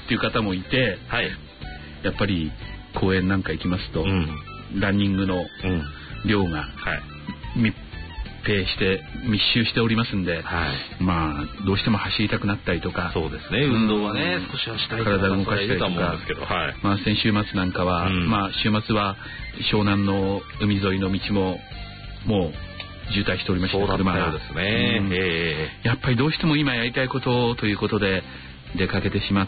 っていう方もいて、はい、やっぱり公園なんか行きますと、ランニングの量が密集しておりますんで、まあどうしても走りたくなったりとか、 そうですね、運動はね、少しはしたいとか、 体を動かしたりとか、まあ先週末なんかは、まあ週末は湘南の海沿いの道ももう渋滞しておりました。車がですね、やっぱりどうしても今やりたいことということで出かけてしまって、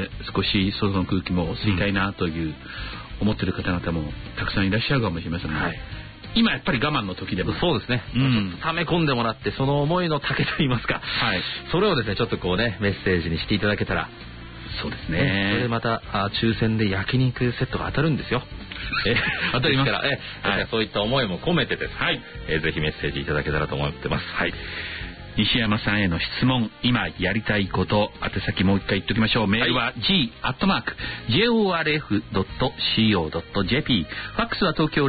少し外の空気も吸いたいなという思っている方々もたくさんいらっしゃるかもしれませんが、今やっぱり我慢の時でも、 そうですね、溜め込んでもらって、その思いの丈といいますか、それをですねちょっとこうねメッセージにしていただけたら。 そうですね。 それでまた抽選で焼肉セットが当たるんですよ。 当たりますから、 そういった思いも込めてですね、ぜひメッセージいただけたらと思ってます。 西山さんへの質問、今やりたいこと、宛先もう一回言っておきましょう。メールは g@jorf.co.jp、ファックスは東京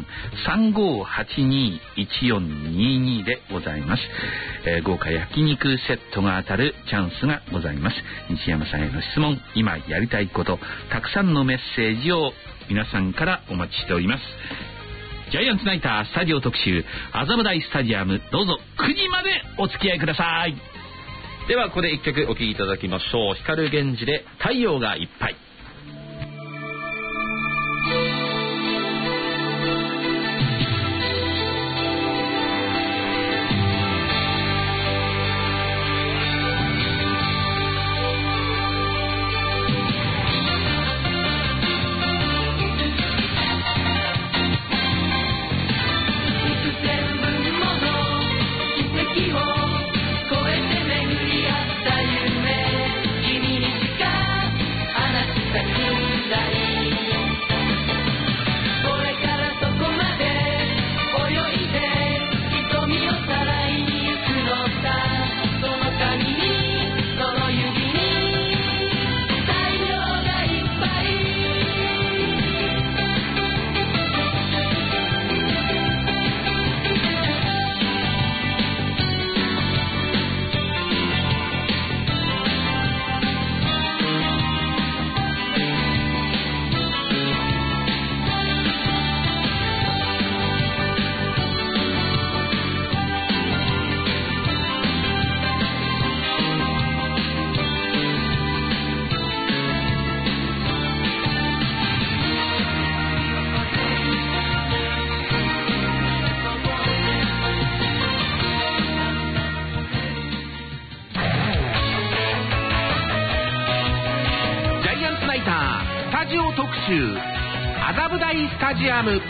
03-3582-1422 でございます。豪華焼肉セットが当たるチャンスがございます。西山さんへの質問、今やりたいこと、たくさんのメッセージを皆さんからお待ちしております。ジャイアンツナイタースタジオ特集、麻布台スタジアム、どうぞ9時までお付き合いください。 ではここで1曲お聴きいただきましょう。光源氏で太陽がいっぱい。麻布台スタジアム。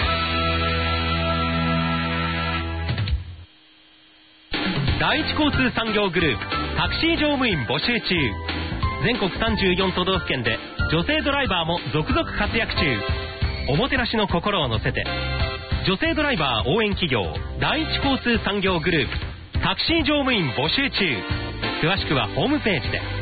第一交通産業グループタクシー乗務員募集中。全国34都道府県で女性ドライバーも続々活躍中。おもてなしの心を乗せて女性ドライバー応援企業第一交通産業グループタクシー乗務員募集中。詳しくはホームページで。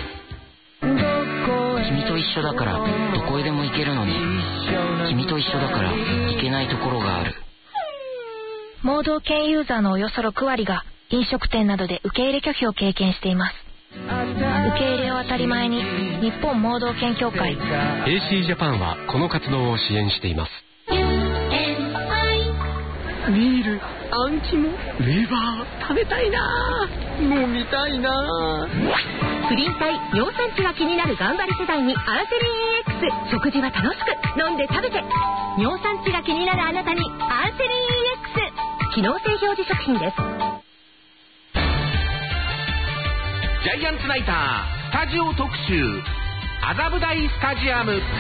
君と一緒だからどこへでも行けるのに、君と一緒だから行けないところがある。 盲導犬ユーザーのおよそ6割が飲食店などで受け入れ拒否を経験しています。受け入れを当たり前に日本盲導犬協会 AC ジャパンはこの活動を支援しています。 ビール、あん肝、レバー食べたいな、飲みたいな。 不倫体、尿酸値が気になる頑張り世代にアーセリン EX。 食事は楽しく飲んで食べて、尿酸値が気になるあなたにアーセリン EX。 機能性表示食品です。 ジャイアンツナイタースタジオ特集、麻布台スタジアム。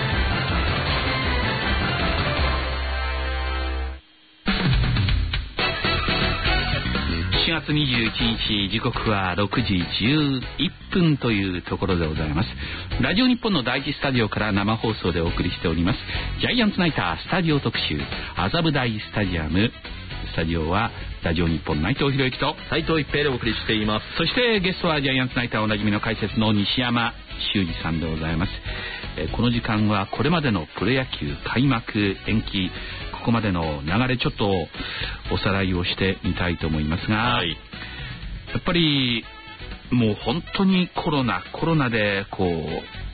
4月21日、時刻は6時11分というところでございます。ラジオ日本の第一スタジオから生放送でお送りしております。ジャイアンツナイタースタジオ特集、麻布台スタジアム。スタジオはラジオ日本内藤博之と斉藤一平でお送りしています。 そしてゲストはジャイアンツナイターおなじみの解説の西山修司さんでございます。この時間はこれまでのプロ野球開幕延期、ここまでの流れちょっとおさらいをしてみたいと思いますが、やっぱりもう本当にコロナでこう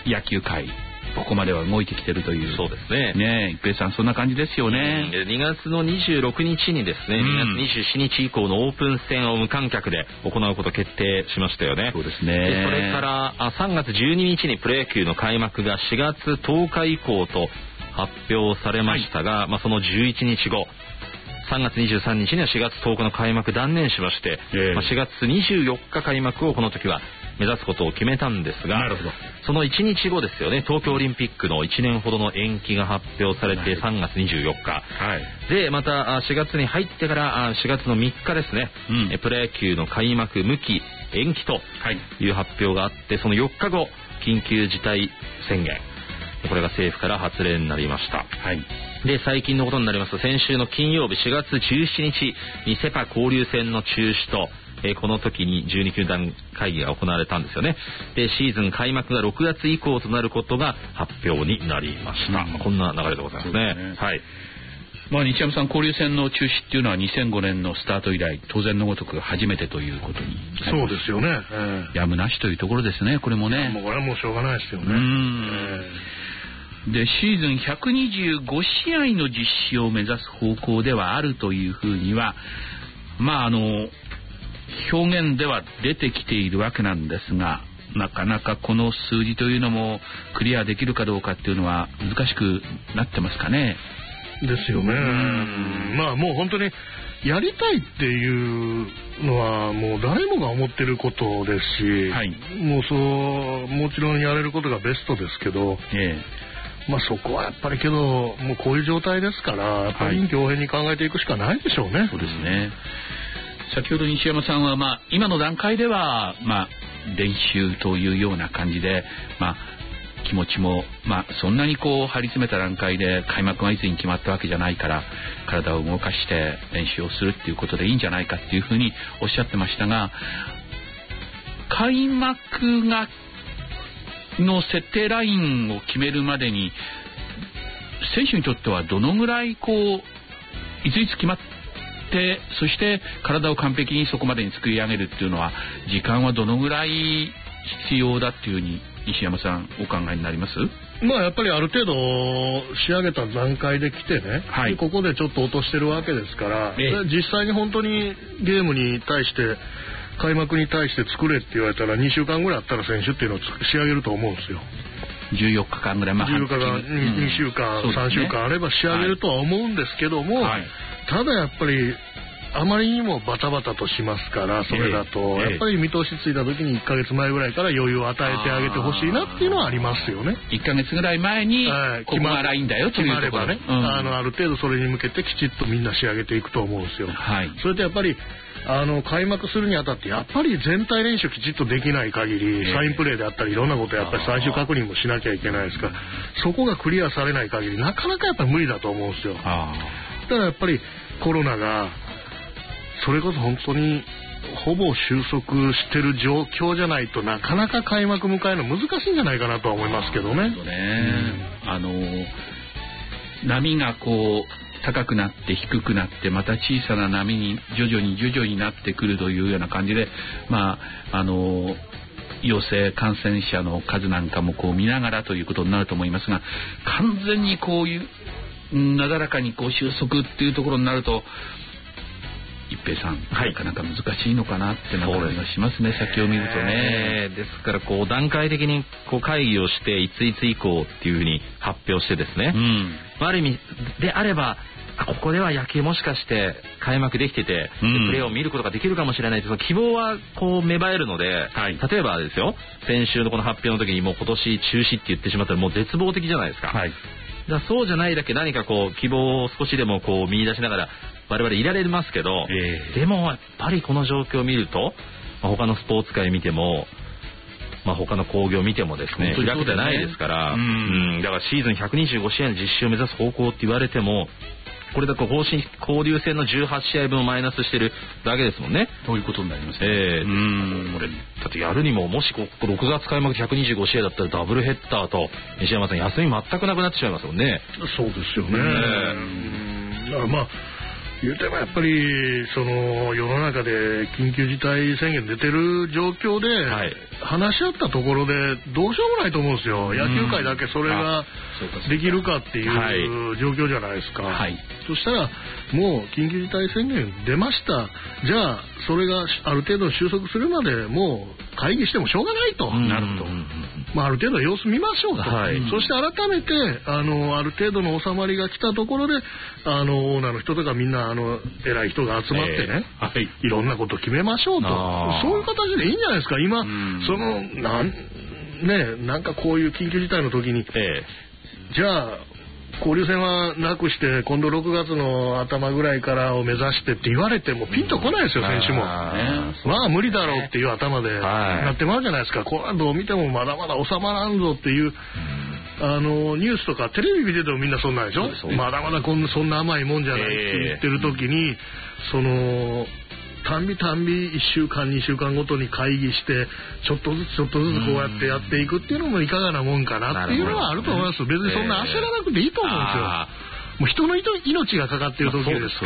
野球界ここまでは動いてきてるという。 そうですね。 ねえ、一平さんそんな感じですよね。 2月の26日にですね、2月27日以降のオープン戦を無観客で行うこと決定しましたよね。 そうですね。 でそれから3月12日にプロ野球の開幕が4月10日以降と発表されましたが、その11日後3月23日には4月10日の開幕断念しまして、4月24日開幕をこの時は目指すことを決めたんですが、 なるほど。 その1日後ですよね、東京オリンピックの1年ほどの延期が発表されて3月24日、はい、でまた4月に入ってから4月の3日ですね、プロ野球の開幕無期延期という発表があって、その4日後緊急事態宣言、これが政府から発令になりました。はい、で最近のことになりますと、先週の金曜日4月17日にセ・パ交流戦の中止と、この時に12球団会議が行われたんですよね。でシーズン開幕が6月以降となることが発表になりました。こんな流れでございますね。はい。 西山さん、交流戦の中止っていうのは2005年のスタート以来当然のごとく初めてということになります。 そうですよね。 やむなしというところですね、これもね。 もうこれはもうしょうがないですよね。 でシーズン125試合の実施を目指す方向ではあるというふうには表現では出てきているわけなんですが、なかなかこの数字というのもクリアできるかどうかっていうのは難しくなってますかね。 ですよね。もう本当にやりたいっていうのはもう誰もが思ってることですし、はい、もちろんやれることがベストですけど、そこはやっぱりけどもうこういう状態ですからやっぱり臨機応変に考えていくしかないでしょうね。 そうですね。先ほど西山さんは今の段階では練習というような感じで気持ちもそんなに張り詰めた段階で開幕がいつに決まったわけじゃないから体を動かして練習をするっていうことでいいんじゃないかっていうふうにおっしゃってましたが、開幕の設定ラインを決めるまでに選手にとってはどのぐらいいついつ決まってそして体を完璧にそこまでに作り上げるっていうのは時間はどのぐらい必要だっていうふうに西山さんお考えになります？ やっぱりある程度仕上げた段階で来てね、はい、ここでちょっと落としてるわけですから、実際に本当にゲームに対して開幕に対して作れって言われたら2週間ぐらいあったら選手っていうのを仕上げると思うんですよ。 14日間ぐらい、 14日間、2週間、3週間あれば仕上げるとは思うんですけども、ただやっぱりあまりにもバタバタとしますから、それだとやっぱり見通しついた時に1ヶ月前ぐらいから余裕を与えてあげてほしいなっていうのはありますよね。 1ヶ月ぐらい前にここがラインだよというところ、 決まればね、ある程度それに向けてきちっとみんな仕上げていくと思うんですよ。それとやっぱり開幕するにあたってやっぱり全体練習きちっとできない限り、サインプレーであったりいろんなことやっぱり最終確認もしなきゃいけないですから、そこがクリアされない限りなかなかやっぱり無理だと思うんですよ。だからやっぱりコロナがそれこそ本当にほぼ収束してる状況じゃないとなかなか開幕迎えるの難しいんじゃないかなとは思いますけどね。 波が高くなって低くなってまた小さな波に徐々になってくるというような感じで、陽性感染者の数なんかも見ながらということになると思いますが、完全にこういうなだらかに収束っていうところになると一平さん、なかなか難しいのかなって感じがしますね、先を見るとね。 ですから段階的に会議をしていついつ以降っていうふうに発表してですね、ある意味であればここでは野球もしかして開幕できてて、プレーを見ることができるかもしれないという希望は芽生えるので、例えばですよ、先週のこの発表の時にもう今年中止って言ってしまったらもう絶望的じゃないですか。だそうじゃないだけ何か希望を少しでも見出しながら我々いられますけど、でもやっぱりこの状況を見ると、他のスポーツ界見ても、他の興行を見てもですね、開くじゃないですから、だからシーズン125試合の実施を目指す方向って言われても、これだと交流戦の18試合分をマイナスしてるだけですもんね。 ということになりますね。 これだってやるにも、もし6月開幕125試合だったらダブルヘッダーと西山さん休み全くなくなってしまいますもんね。 そうですよね。だから言うてもやっぱりその世の中で緊急事態宣言出てる状況で、話し合ったところでどうしようもないと思うんですよ。野球界だけそれができるかっていう状況じゃないですか。そしたらもう緊急事態宣言出ました。じゃあそれがある程度収束するまでもう会議してもしょうがないと。なるほど。ある程度様子見ましょうと。そして改めてある程度の収まりが来たところでオーナーの人とかみんな偉い人が集まってね、いろんなこと決めましょうと。そういう形でいいんじゃないですか。今なんかこういう緊急事態の時に、じゃあ交流戦はなくして今度6月の頭ぐらいからを目指してって言われてもピンとこないですよ、選手も。まあ無理だろうっていう頭でなってまうじゃないですか。これはどう見てもまだまだ収まらんぞっていうニュースとかテレビ見ててもみんなそんなんでしょ。まだまだそんな甘いもんじゃないって言ってる時に、たんび1週間2週間ごとに会議してちょっとずつこうやってやっていくっていうのもいかがなもんかなっていうのはあると思います。別にそんな焦らなくていいと思うんですよ。もう人の命がかかっている時ですから、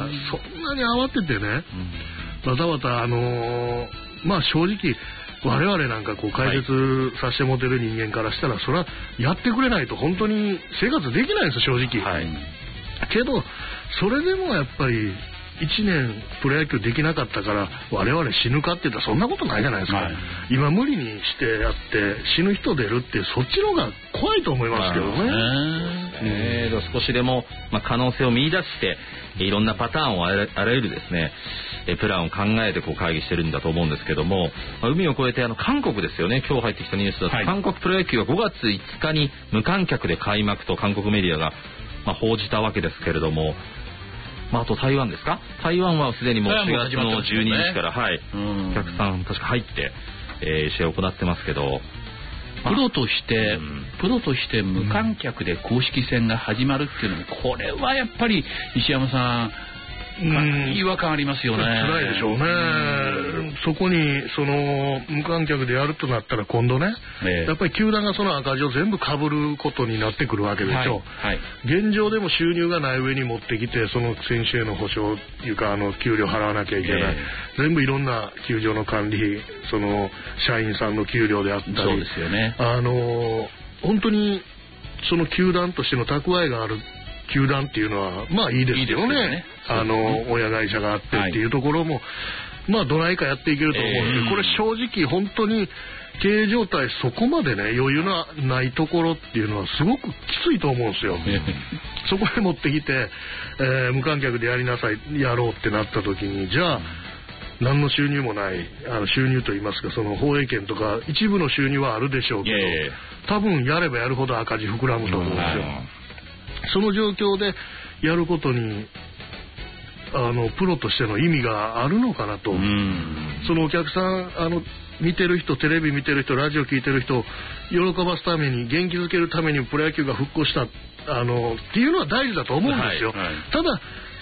そんなに慌ててね、バタバタ正直我々なんかこう解説させてもらってる人間からしたらそれはやってくれないと本当に生活できないんですよ、正直。けどそれでもやっぱり1年プロ野球できなかったから我々死ぬかって言ったらそんなことないじゃないですか。今無理にしてやって死ぬ人出るってそっちの方が怖いと思いますけどね。 少しでも可能性を見出していろんなパターンをあらゆるですねプランを考えてこう会議してるんだと思うんですけども、海を越えて韓国ですよね。今日入ってきたニュースだと、韓国プロ野球は5月5日に無観客で開幕と韓国メディアが報じたわけですけれども、あと台湾ですか。台湾はすでにもう4月の12日からお客さん確か入って試合を行ってますけど、 プロとして無観客で公式戦が始まるっていうのも、これはやっぱり石山さん違和感ありますよね。 辛いでしょうね。そこに無観客でやるとなったら今度ね、やっぱり球団がその赤字を全部被ることになってくるわけでしょ。現状でも収入がない上に持ってきてその選手への保証っていうか給料払わなきゃいけない、全部いろんな球場の管理費、社員さんの給料であったり、 そうですよね。 本当にその球団としての蓄えがある球団っていうのはいいですよね。親会社があってっていうところもどないかやっていけると思うんですけど、これ正直本当に経営状態そこまでね余裕のないところっていうのはすごくきついと思うんですよ。そこへ持ってきて、無観客でやりなさいやろうってなった時に、じゃあ何の収入もない収入といいますか、その放映権とか一部の収入はあるでしょうけど、多分やればやるほど赤字膨らむと思うんですよ。その状況でやることにプロとしての意味があるのかなと。そのお客さん見てる人、テレビ見てる人、ラジオ聞いてる人を喜ばすために、元気づけるためにプロ野球が復興したっていうのは大事だと思うんですよ。ただ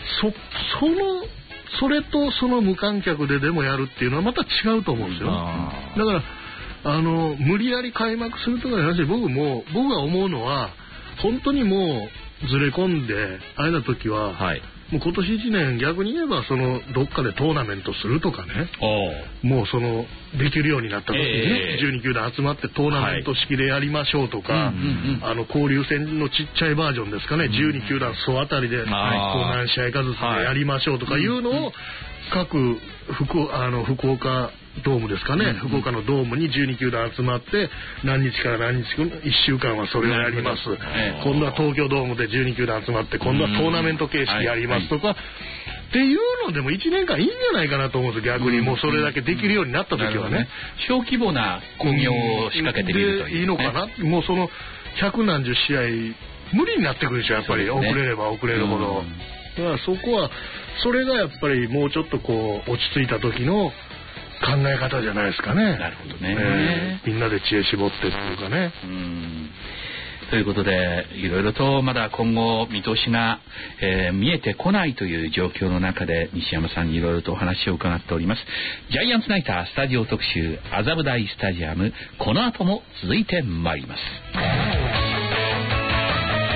それとその無観客ででもやるっていうのはまた違うと思うんですよ。だから無理やり開幕するとかじゃなくて、僕が思うのは本当にもうずれ込んであれな時は、もう今年1年逆に言えばどっかでトーナメントするとかね、もうできるようになった時にね、12球団集まってトーナメント式でやりましょうとか、交流戦のちっちゃいバージョンですかね、12球団総当たりで何試合かずつでやりましょうとかいうのを各福岡ドームですかね、福岡のドームに12球団集まって何日から何日1週間はそれをやります、今度は東京ドームで12球団集まって今度はトーナメント形式やりますとか、っていうのでも1年間いいんじゃないかなと思うんですよ。逆にもうそれだけできるようになった時はね、 小規模な興行を仕掛けてみるという、 いいのかな。もう100何十試合無理になってくるでしょ、やっぱり遅れれば遅れるほど。だからそれがやっぱりもうちょっと落ち着いた時の考え方じゃないですかね。 なるほどね。 みんなで知恵絞ってっていうかね。 ということでいろいろとまだ今後見通しが、見えてこないという状況の中で西山さんにいろいろとお話を伺っております。ジャイアンツナイタースタジオ特集麻布台スタジアム、この後も続いてまいります。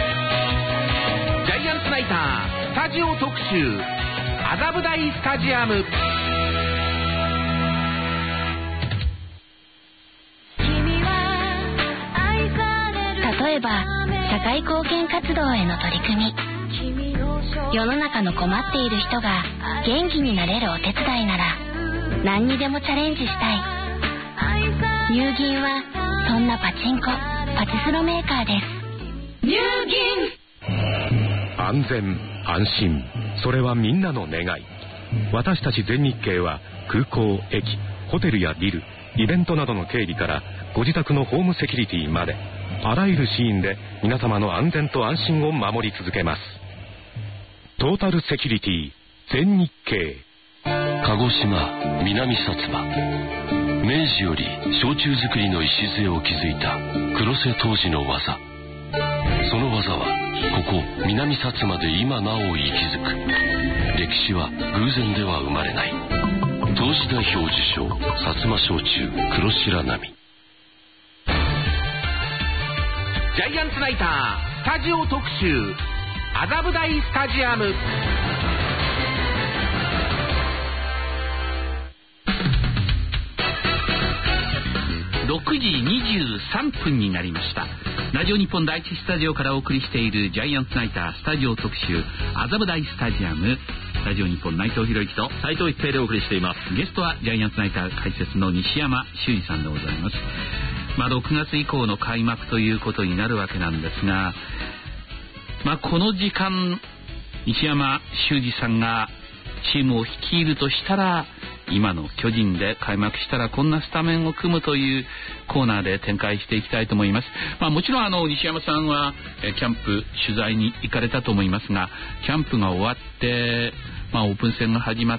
ジャイアンツナイタータジオ特集麻布台スタジアム。 例えば社会貢献活動への取り組み、世の中の困っている人が元気になれるお手伝いなら何にでもチャレンジしたい。ニューギンはそんなパチンコパチスロメーカーです。ニューギン。 安全安心、それはみんなの願い。私たち全日経は空港、駅、ホテルやビル、イベントなどの警備からご自宅のホームセキュリティまで、あらゆるシーンで皆様の安全と安心を守り続けます。トータルセキュリティ全日経。 鹿児島南薩摩、明治より焼酎作りの礎を築いた黒瀬当時の技。その技はここ南薩摩で今なお息づく。歴史は偶然では生まれない。当時代表受賞薩摩焼酎黒白波。 ジャイアンツナイタースタジオ特集麻布台スタジアム。 6時23分になりました。ラジオ日本第一スタジオからお送りしているジャイアンツナイタースタジオ特集麻布台スタジアム。ラジオ日本内藤博之と斉藤一平でお送りしています。 ゲストはジャイアンツナイター解説の西山修司さんでございます。6月以降の開幕ということになるわけなんですが、この時間西山修司さんがチームを率いるとしたら、今の巨人で開幕したらこんなスタメンを組むというコーナーで展開していきたいと思います。もちろん西山さんはキャンプ取材に行かれたと思いますが、キャンプが終わってオープン戦が始まって、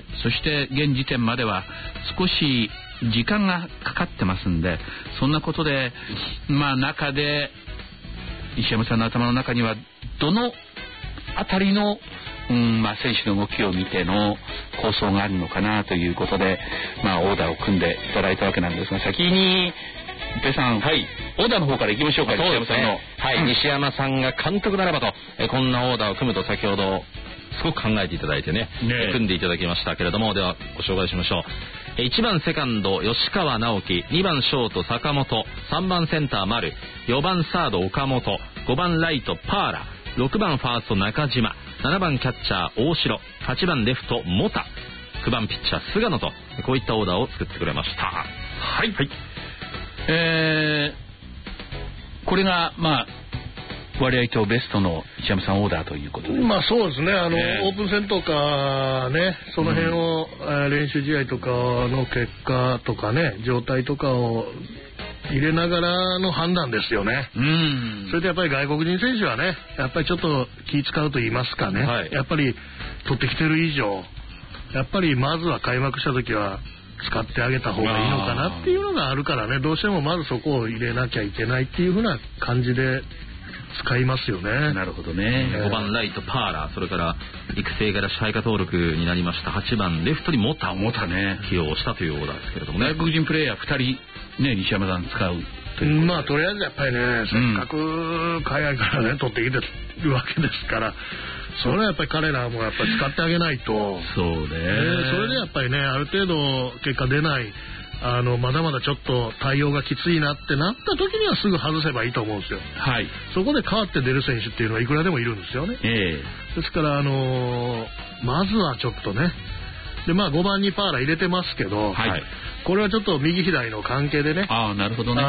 そして現時点までは少し時間がかかってますんで、そんなことで中で西山さんの頭の中にはどのあたりの選手の動きを見ての構想があるのかなということで、オーダーを組んでいただいたわけなんですが、先に一平さん、オーダーの方からいきましょうか。西山さんの、 西山さんが監督ならばと、こんなオーダーを組むと先ほどすごく考えていただいてね、組んでいただきましたけれども、ではご紹介しましょう。1番セカンド吉川直樹、2番ショート坂本、3番センター丸、4番サード岡本、5番ライトパーラ、6番ファースト中島、7番キャッチャー大城、8番レフトモタ、9番ピッチャー菅野と、こういったオーダーを作ってくれました。 はい、これが割合とベストの石山さんオーダーということで、 そうですね。オープン戦とかね、その辺を、練習試合とかの結果とかね、状態とかを入れながらの判断ですよね。それでやっぱり外国人選手はね、やっぱりちょっと気使うと言いますかね、やっぱり取ってきてる以上、やっぱりまずは開幕した時は使ってあげた方がいいのかなっていうのがあるからね、どうしてもまずそこを入れなきゃいけないっていう風な感じで使いますよね。 なるほどね。 5番ライトパーラー、それから育成から支配下登録になりました8番レフトにモタね起用したというオーダーですけれどもね。 外国人プレーヤー2人ね、西山さん使うという。 とりあえずやっぱりね、せっかく海外からね取ってきてるわけですから、それはやっぱり彼らもやっぱり使ってあげないと。 そうね。 それでやっぱりね、ある程度結果出ない、まだまだちょっと対応がきついなってなった時にはすぐ外せばいいと思うんですよ。そこで変わって出る選手っていうのはいくらでもいるんですよね。ですからまずはちょっとね、で5番にパーラ入れてますけど、これはちょっと右左の関係でね、 なるほどね。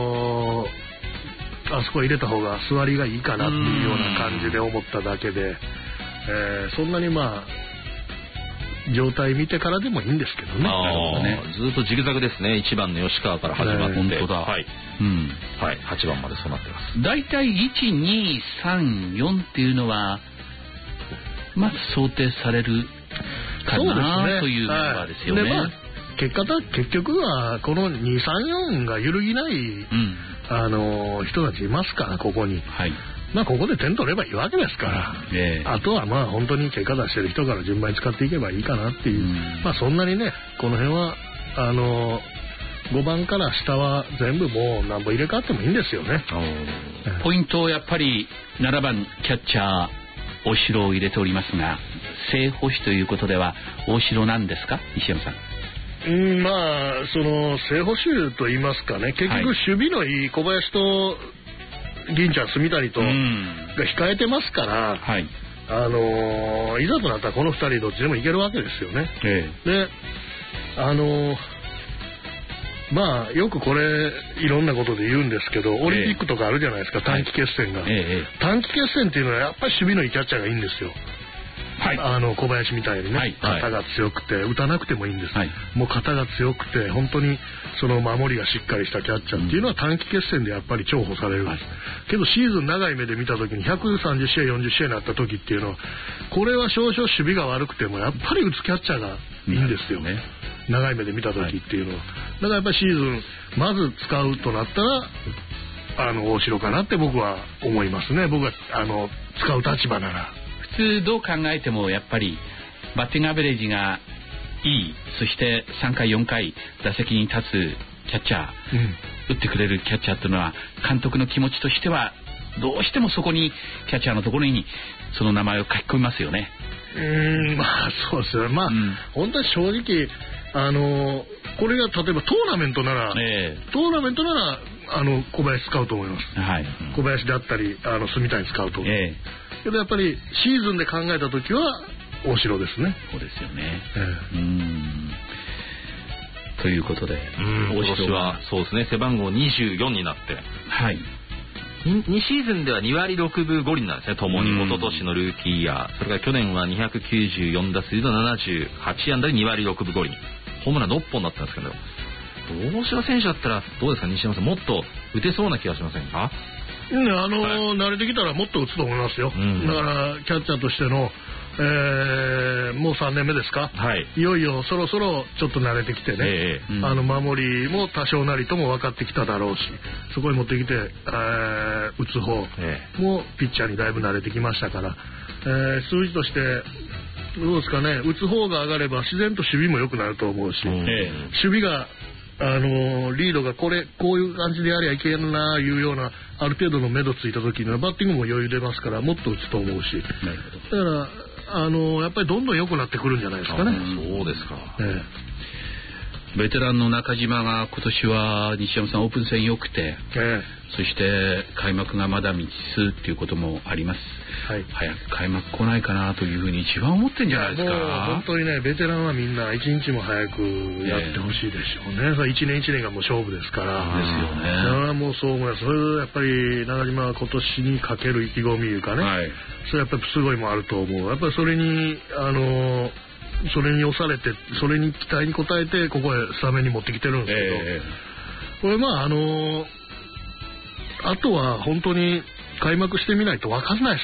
あそこ入れた方が座りがいいかなっていうような感じで思っただけで、そんなに状態見てからでもいいんですけどね。 ずっとジグザグですね。1番の吉川から始まって、 本当だ。 8番までそうなってます。 だいたい1、2、3、4っていうのは想定されるかなというメンバーですよね。 結局はこの2、3、4が揺るぎない、人たちいますから、ここに。ここで点取ればいいわけですから、あとは本当に結果出してる人から順番に使っていけばいいかなっていう、そんなにね、この辺は5番から下は全部もう何本入れ替わってもいいんですよね。 ポイントをやっぱり7番キャッチャー大城を入れておりますが、正捕手ということでは大城なんですか、西山さん。 まあその正捕手と言いますかね、結局守備のいい小林と銀ちゃん住谷とが控えてますから、はい、いざとなったらこの2人どっちでもいけるわけですよね。でまあよくこれいろんなことで言うんですけど、オリンピックとかあるじゃないですか、短期決戦が、短期決戦っていうのはやっぱり守備のいいキャッチャーがいいんですよ。はい、小林みたいにね、肩が強くて打たなくてもいいんです、もう肩が強くて本当にその守りがしっかりしたキャッチャーっていうのは短期決戦でやっぱり重宝されるんです、けどシーズン長い目で見た時に130試合40試合になった時っていうのは、これは少々守備が悪くてもやっぱり打つキャッチャーがいいんですよね、長い目で見た時っていうのは。だからやっぱりシーズンまず使うとなったら大城かなって僕は思いますね。僕は使う立場なら。 普通どう考えてもやっぱりバッティングアベレージがいい、そして3回4回打席に立つキャッチャー、打ってくれるキャッチャーっていうのは監督の気持ちとしてはどうしてもそこにキャッチャーのところにその名前を書き込みますよね。 まあそうですよ。まあ、本当に正直これが例えばトーナメントなら、小林使うと思います、小林であったり住谷使うと思う、けどやっぱりシーズンで考えた時は大城ですね。 そうですよね、ということで大城はそうですね、背番号24になって、2シーズンでは2割6分5厘なんですね、ともに。一昨年のルーキーイヤー、それから去年は294打数の78安打で2割6分5厘、ホームラン6本だったんですけど、大城選手だったらどうですか、西山さん、もっと打てそうな気がしませんか？ 慣れてきたらもっと打つと思いますよ、だからキャッチャーとしての、もう3年目ですか、いよいよそろそろちょっと慣れてきてね、守りも多少なりとも分かってきただろうし、そこに持ってきて、打つ方もピッチャーにだいぶ慣れてきましたから、数字としてどうですかね、打つ方が上がれば自然と守備も良くなると思うし、守備がリードがこういう感じでやりゃいけんないうようなある程度の目処ついた時にはバッティングも余裕出ますからもっと打つと思うし、だからやっぱりどんどん良くなってくるんじゃないですかね。 そうですか、 ベテランの中島が今年は西山さんオープン戦良くて、そして開幕がまだ未知数っていうこともあります、早く開幕来ないかなというふうに一番思ってんじゃないですか。 もう本当にね、ベテランはみんな一日も早くやってほしいでしょうね、一年一年がもう勝負ですからですよね。 だからもうそう思います。それでやっぱり中島は今年にかける意気込みいうかね、それやっぱりすごいもあると思う。やっぱりそれに押されて、それに期待に応えてここへスタメンに持ってきてるんですけど、これまああとは本当に開幕してみないと分かんないです、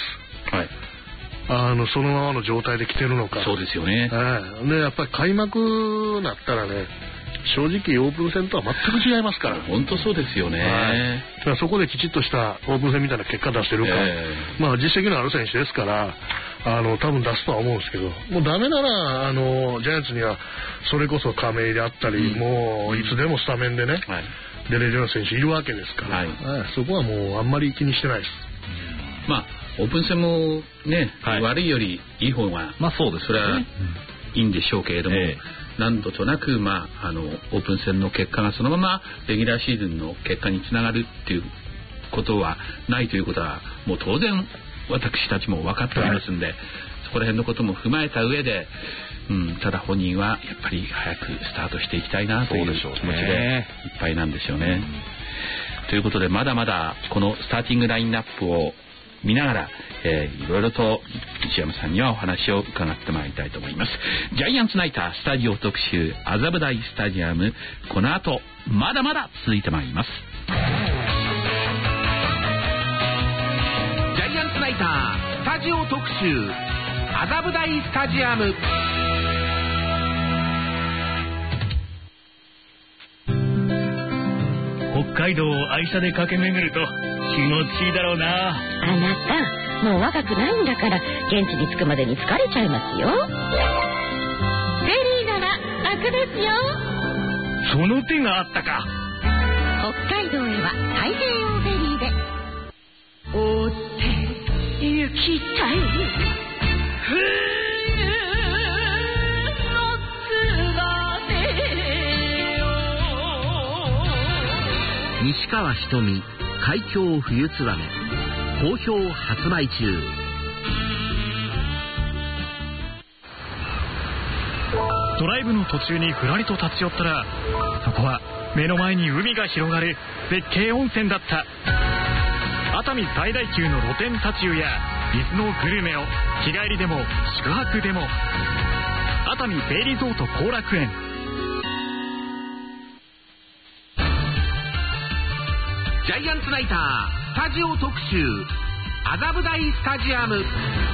そのままの状態で来てるのか。 そうですよね、 でやっぱり開幕なったらね、正直オープン戦とは全く違いますから。 本当そうですよね、 そこできちっとしたオープン戦みたいな結果出してるか、まあ実績のある選手ですから多分出すとは思うんですけど、もうダメならジャイアンツにはそれこそ亀井であったり、もういつでもスタメンでね、出れるような選手いるわけですから、そこはもうあんまり気にしてないです。 まあオープン戦もね、悪いよりいい方がそうです、それはいいんでしょうけれども、何度となく、オープン戦の結果がそのままレギュラーシーズンの結果につながるっていうことはないということはもう当然私たちも分かっておりますんで、そこら辺のことも踏まえた上で、ただ本人はやっぱり早くスタートしていきたいなという気持ちでいっぱいなんでしょうね。ということでまだまだこのスターティングラインナップを見ながら、いろいろと西山さんにはお話を伺ってまいりたいと思います。ジャイアンツナイタースタジオ特集麻布台スタジアム、この後まだまだ続いてまいります。 ジャイアンツナイタースタジオ特集麻布台スタジアム。 北海道を愛車で駆け巡ると気持ちいいだろうな。 あなたもう若くないんだから現地に着くまでに疲れちゃいますよ。フェリーなら楽ですよ。 その手があったか。 北海道へは太平洋フェリーで追って行きたい。 西川ひとみ海峡冬つばめ好評発売中。 ドライブの途中にふらりと立ち寄ったら、そこは目の前に海が広がる絶景温泉だった。熱海最大級の露天立ち湯や水のグルメを日帰りでも宿泊でも、熱海ベイリゾート後楽園。 ジャイアンツナイタースタジオ特集、麻布台スタジアム。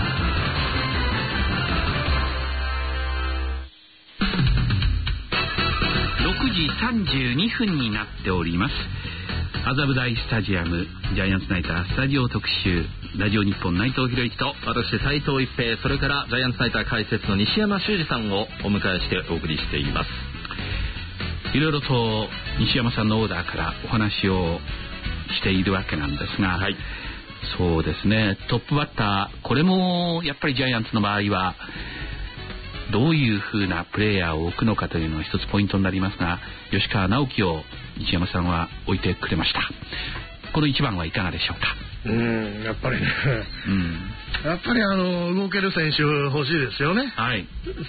6時32分になっております。麻布台スタジアムジャイアンツナイタースタジオ特集、ラジオ日本内藤博之と私斉藤一平、それからジャイアンツナイター解説の西山修司さんをお迎えしてお送りしています。 いろいろと西山さんのオーダーからお話をしているわけなんですが、はい、そうですね、トップバッター、これもやっぱりジャイアンツの場合はどういう風なプレイヤーを置くのかというのが一つポイントになりますが、吉川直樹を西山さんは置いてくれました。この一番はいかがでしょうか。 やっぱりね、やっぱり動ける選手欲しいですよね。はい。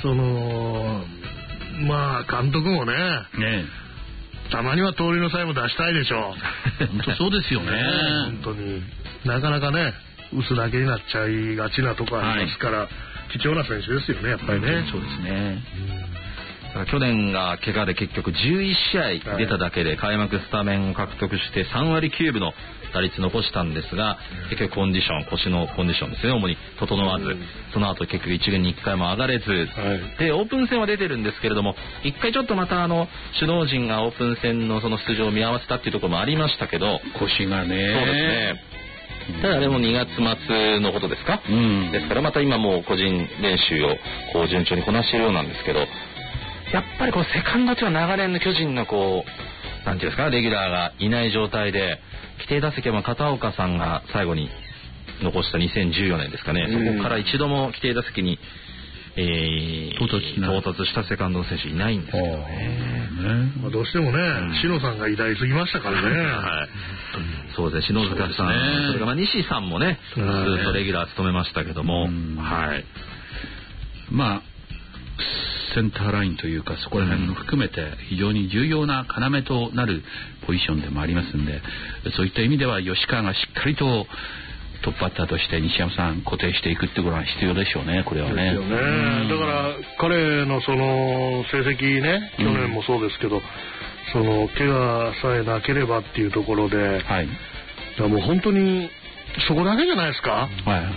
まあ監督もね、たまには盗塁の際も出したいでしょう。 本当そうですよね。 本当になかなかね、打つだけになっちゃいがちなところありますから、貴重な選手ですよね、やっぱりね。 そうですね。 去年が怪我で結局11試合出ただけで開幕スタメンを獲得して3割9分の打率残したんですが、結局コンディション、腰のコンディションですね、主に整わず、その後結局1軍に1回も上がれず、でオープン戦は出てるんですけれども、1回ちょっとまた首脳陣がオープン戦のその出場を見合わせたっていうところもありましたけど、 腰がね、 そうですね。ただでも2月末のことですか、ですからまた今もう個人練習をこう順調にこなしているようなんですけど、やっぱりこのセカンドというのは長年の巨人のこうなんていうんですか、レギュラーがいない状態で、規定打席は片岡さんが最後に残した2014年ですかね、そこから一度も規定打席に、到達したセカンドの選手いないんですけどね。 まあ、どうしてもね、篠さんが偉大すぎましたからね。 はい、そうですね、篠塚さん、それから西さんもね、ずっとレギュラー務めましたけども、はい、 まあセンターラインというか、そこら辺も含めて非常に重要な要となるポジションでもありますんで、そういった意味では吉川がしっかりとトップバッターとして西山さん固定していくってことが必要でしょうね、これはね。 ですよね。だから彼のその成績ね、去年もそうですけど、その怪我さえなければっていうところで、はい、もう本当にそこだけじゃないですか。はいはい、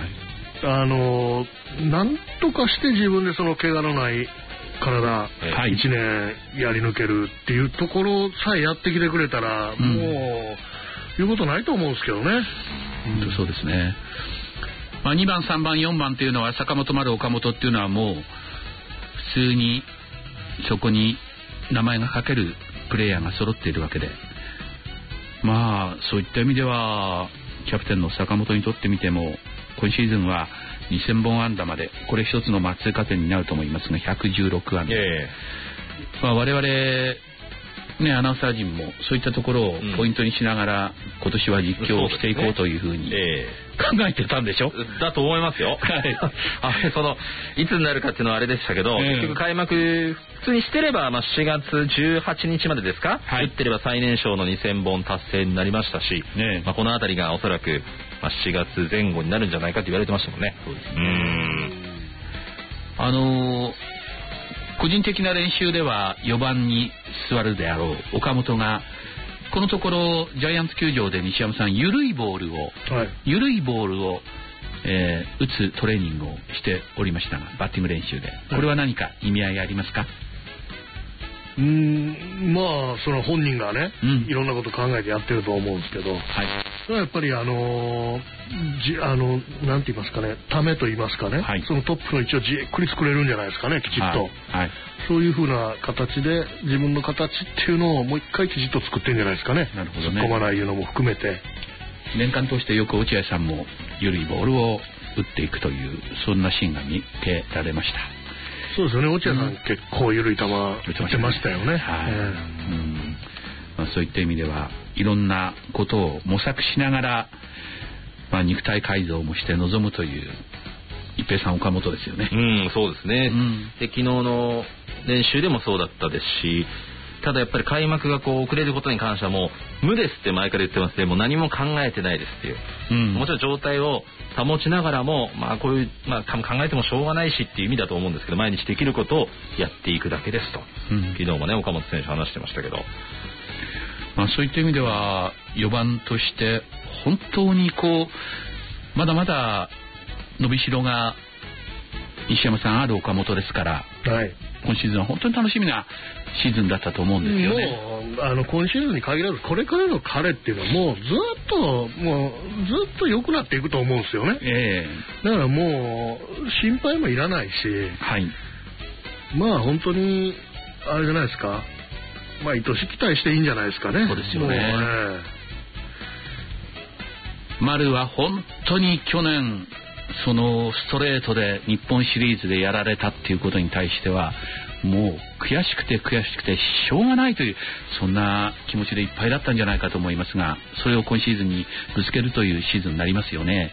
なんとかして自分でその怪我のない体、1年やり抜けるっていうところさえやってきてくれたら、もう言うことないと思うんですけどね。 そうですね。まあ、2番3番4番っていうのは坂本丸岡本っていうのはもう普通にそこに名前が書けるプレイヤーが揃っているわけで、まあそういった意味ではキャプテンの坂本にとってみても今シーズンは2000本安打まで、これ一つの通過点になると思いますが116安打、まあ、我々ね、アナウンサー陣もそういったところをポイントにしながら、今年は実況をしていこうというふうに考えてたんでしょ。 だと思いますよ。いつになるかっていうのはあれでしたけど、結局開幕普通にしてれば、4月18日までですか、打ってれば最年少の2000本達成になりましたし、このあたりがおそらく7月前後になるんじゃないかと言われてましたもんね。そうですね。個人的な練習では4番に座るであろう岡本がこのところジャイアンツ球場で西山さん緩いボールを打つトレーニングをしておりましたが、バッティング練習でこれは何か意味合いありますか？ まあその本人がね、いろんなこと考えてやってると思うんですけど、やっぱりなんて言いますかね、ためと言いますかね、そのトップの位置をじっくり作れるんじゃないですかね、きちっと、そういう風な形で自分の形っていうのをもう一回きちっと作ってるんじゃないですかね。なるほどね。突っ込まないいうのも含めて、 年間通してよく落合さんも緩いボールを打っていくというそんなシーンが見受けられました。 そうですよね、落合さん、結構緩い球打ってましたよね。 そういった意味ではいろんなことを模索しながら、肉体改造もして臨むという一平さん岡本ですよね。 そうですね、で昨日の練習でもそうだったですし、ただやっぱり開幕が遅れることに関してはもう無ですって前から言ってますね。もう何も考えてないですっていう、もちろん状態を保ちながらも、こういう、考えてもしょうがないしっていう意味だと思うんですけど、毎日できることをやっていくだけですと、昨日もね岡本選手話してましたけど、 そういった意味では4番として本当にまだまだ伸びしろが西山さんある岡本ですから、今シーズンは本当に楽しみなシーズンだったと思うんですよね。 もう今シーズンに限らずこれからの彼っていうのはもうずっと良くなっていくと思うんですよね。だからもう心配もいらないし、本当にあれじゃないですか、愛し期待していいんじゃないですかね。 そうですよね。丸は本当に去年そのストレートで日本シリーズでやられたっていうことに対してはもう悔しくてしょうがないというそんな気持ちでいっぱいだったんじゃないかと思いますが、それを今シーズンにぶつけるというシーズンになりますよね。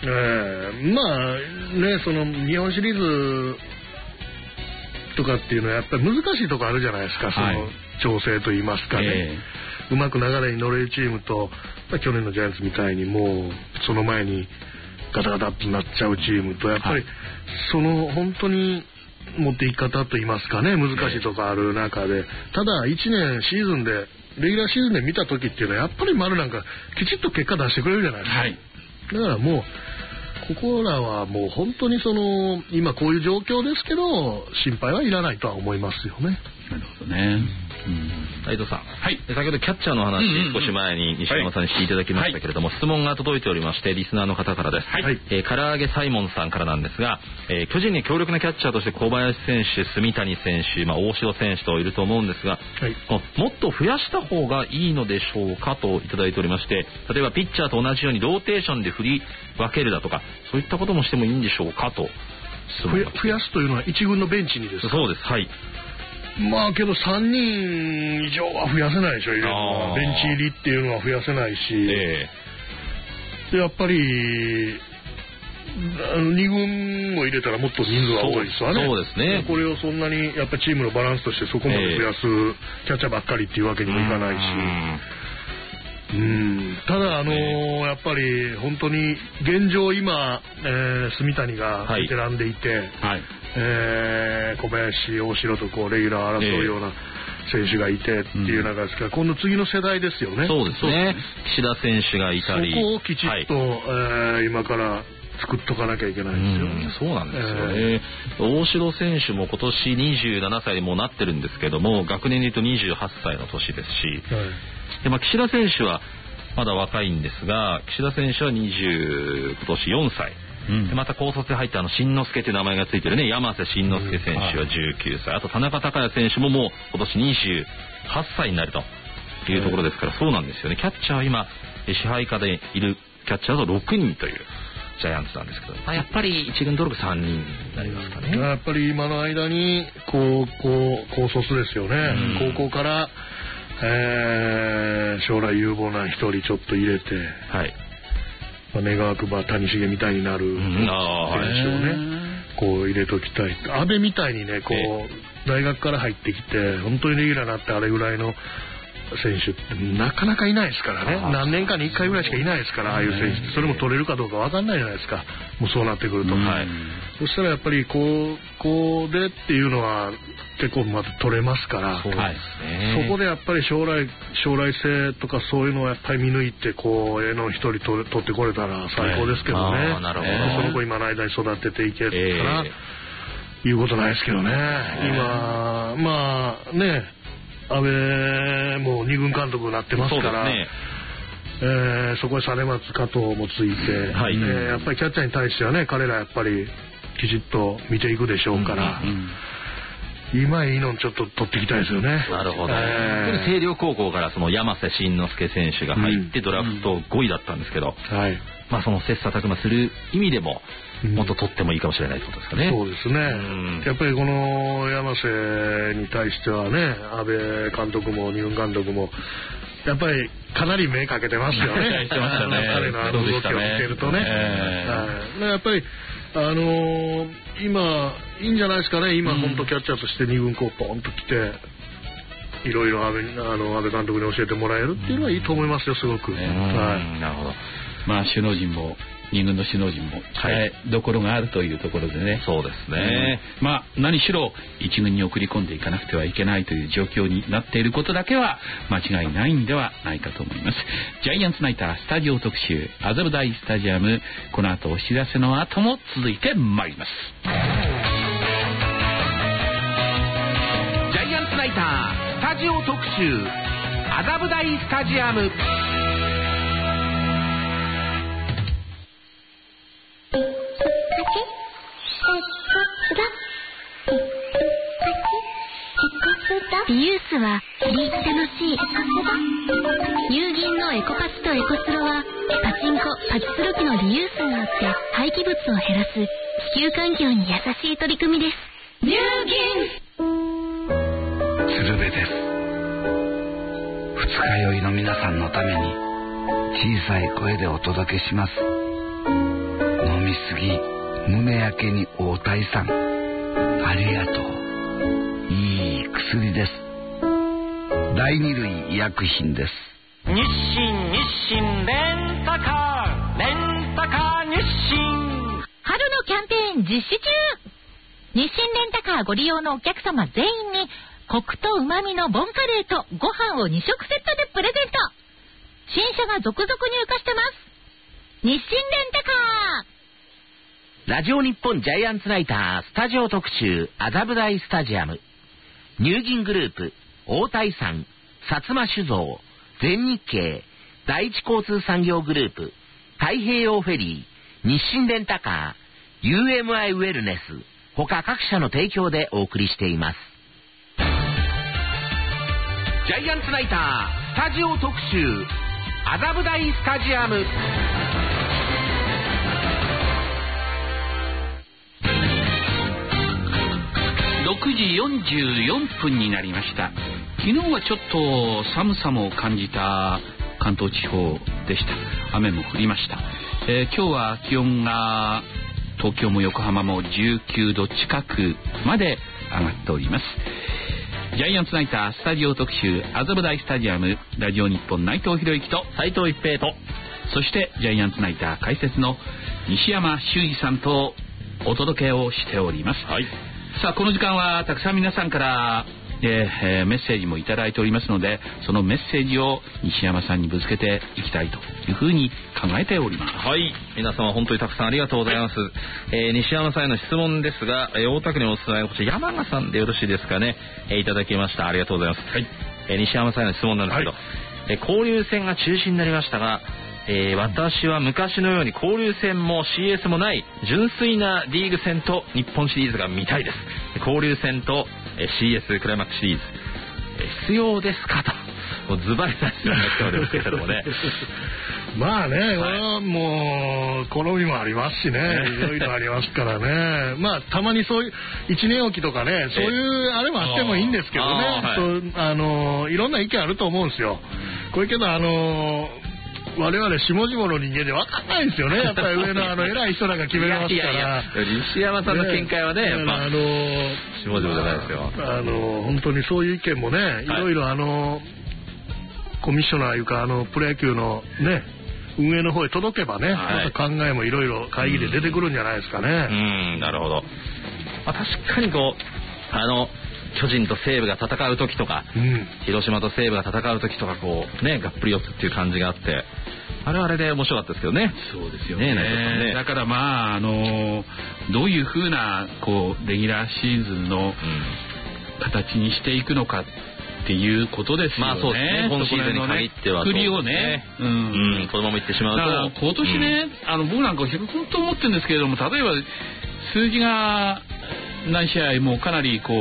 その日本シリーズとかっていうのはやっぱり難しいところあるじゃないですか、その調整といいますかね、うまく流れに乗れるチームと、去年のジャイアンツみたいにもうその前にガタガタっとなっちゃうチームと、やっぱりその本当に持っていき方といいますかね、難しいとこある中で、ただ1年シーズンでレギュラーシーズンで見た時っていうのはやっぱり丸なんかきちっと結果出してくれるじゃないですか、だからもうここらはもう本当に今こういう状況ですけど心配はいらないとは思いますよね。 なるほどね。 斉藤さん、先ほどキャッチャーの話、少し前に西山さんにしていただきましたけれども、質問が届いておりまして、リスナーの方からです。唐揚げサイモンさんからなんですが、巨人に強力なキャッチャーとして小林選手、住谷選手、大城選手といると思うんですが、もっと増やした方がいいのでしょうかといただいておりまして、例えばピッチャーと同じようにローテーションで振り分けるだとか、そういったこともしてもいいんでしょうかと。 増やすというのは一軍のベンチにですか？ そうです。 けど3人以上は増やせないでしょ。ベンチ入りっていうのは増やせないし、やっぱり2軍も入れたらもっと人数は多いですわね。 そうですね。 これをそんなにやっぱりチームのバランスとしてそこまで増やすキャッチャーばっかりっていうわけにもいかないし、ただやっぱり本当に現状今、住谷がベテランでいて、小林大城とレギュラー争うような選手がいてっていう中ですから、今度次の世代ですよね。 そうですね。岸田選手がいたり、 そこをきちっと、今から作っとかなきゃいけないんですよね。 そうなんですよね。大城選手も今年27歳にもうなってるんですけども、学年でいうと28歳の年ですし、で岸田選手はまだ若いんですが、岸田選手は今年4歳、でまた高卒で入った新之助という名前がついてるね、山瀬慎之介選手は19歳、あと田中孝也選手ももう今年28歳になるというところですから、そうなんですよね。キャッチャーは今支配下でいるキャッチャーだと6人というジャイアンツなんですけど、やっぱり一軍登録3人になりますかね。 やっぱり今の間に高卒ですよね、高校から将来有望な一人ちょっと入れて、願わくば谷繁みたいになる選手をね、入れときたい。阿部みたいにね、大学から入ってきて本当にレギュラーになってあれぐらいの選手ってなかなかいないですからね。何年かに1回ぐらいしかいないですから、ああいう選手って。それも取れるかどうか分かんないじゃないですか、もうそうなってくると。そしたらやっぱりこうでっていうのは結構また取れますから、そこでやっぱり将来性とかそういうのをやっぱり見抜いての一人取ってこれたら最高ですけどね。その子今の間に育てていけたらいうことないですけどね。今安倍も2軍監督になってますから、そこへ実松加藤もついて、やっぱりキャッチャーに対してはね、彼らやっぱりきちっと見ていくでしょうから、 今いいのちょっと取っていきたいですよね。 なるほど。星稜高校からその山瀬慎之介選手が入ってドラフト5位だったんですけど、まあその切磋琢磨する意味でももっと取ってもいいかもしれないってことですかね。 そうですね。やっぱりこの山瀬に対してはね、安倍監督も二軍監督もやっぱりかなり目かけてますよね。 してましたね。 彼の動きを見てるとね。やっぱり今いいんじゃないですかね。今本当キャッチャーとして2軍こうポンと来ていろいろ安倍監督に教えてもらえるっていうのはいいと思いますよ、すごく。なるほど。 まあ首脳陣も2軍の首脳陣も鍛えどころがあるというところでね。 そうですね。 まあ何しろ1軍に送り込んでいかなくてはいけないという状況になっていることだけは間違いないんではないかと思います。ジャイアンツナイタースタジオ特集麻布台スタジアム、この後お知らせの後も続いてまいります。 ジャイアンツナイタースタジオ特集麻布台スタジアム。 リユースはより楽しい。有銀のエコパチとエコスロはパチンコ・パチスロ機のリユースによって廃棄物を減らす地球環境に優しい取り組みです。有銀鶴瓶です。二日酔いの皆さんのために小さい声でお届けします。飲みすぎ胸焼けに大退散、ありがとう。いい薬です。第二類医薬品です。 日清レンタカー日清。 春のキャンペーン実施中。日清レンタカーご利用のお客様全員にコクと旨味のボンカレーとご飯を2食セットでプレゼント。新車が続々入荷してます。日清レンタカー。 ラジオ日本ジャイアンツナイタースタジオ特集麻布台スタジアム。乳銀グループ、大泰山、薩摩酒造、全日経、第一交通産業グループ、太平洋フェリー、日清レンタカー、UMI ウェルネス、他各社の提供でお送りしています。ジャイアンツナイタースタジオ特集麻布台スタジアム。 6時44分になりました。昨日はちょっと寒さも感じた関東地方でした。雨も降りました。今日は気温が東京も横浜も19度近くまで上がっております。ジャイアンツナイタースタジオ特集麻布台スタジアム、ラジオ日本内藤博之と斉藤一平と、 そしてジャイアンツナイター解説の西山修司さんとお届けをしております。さあこの時間はたくさん皆さんからメッセージもいただいておりますので、そのメッセージを西山さんにぶつけていきたいというふうに考えております。 はい、皆様本当にたくさんありがとうございます。西山さんへの質問ですが、大田区にお住まいのこちら山賀さんでよろしいですかね。いただきました。ありがとうございます。西山さんへの質問なんですけど、交流戦が中止になりましたが、私は昔のように交流戦も CS もない純粋なリーグ戦と日本シリーズが見たいです。交流戦と CS クライマックスシリーズ必要ですかとズバリな質問が来ておりますけれどもね。 まあね、もう好みもありますしね、いろいろありますからね。まあたまにそういう1年おきとかね、そういうあれもあってもいいんですけどね。いろんな意見あると思うんですよ。これけど我々下々の人間で分かんないんですよね。やっぱり上の偉い人らが決めますから。 西山さんの見解はね、やっぱ下々じゃないですよ。 本当にそういう意見もね、いろいろコミッショナーいうかプロ野球のね運営の方へ届けばね、また考えもいろいろ会議で出てくるんじゃないですかね。 なるほど。確かにこう巨人と西武が戦う時とか、広島と西武が戦う時とかこうねがっぷり四つっていう感じがあって、あれはあれで面白かったですけどね。 そうですよね。だからまあどういう風なこうレギュラーシーズンの形にしていくのかっていうことですよね。 まあそうですね。今シーズンに限っては作りをね、 このままいってしまうと、 今年ね、僕なんか本当思ってるんですけれども、例えば数字が何試合もかなりこう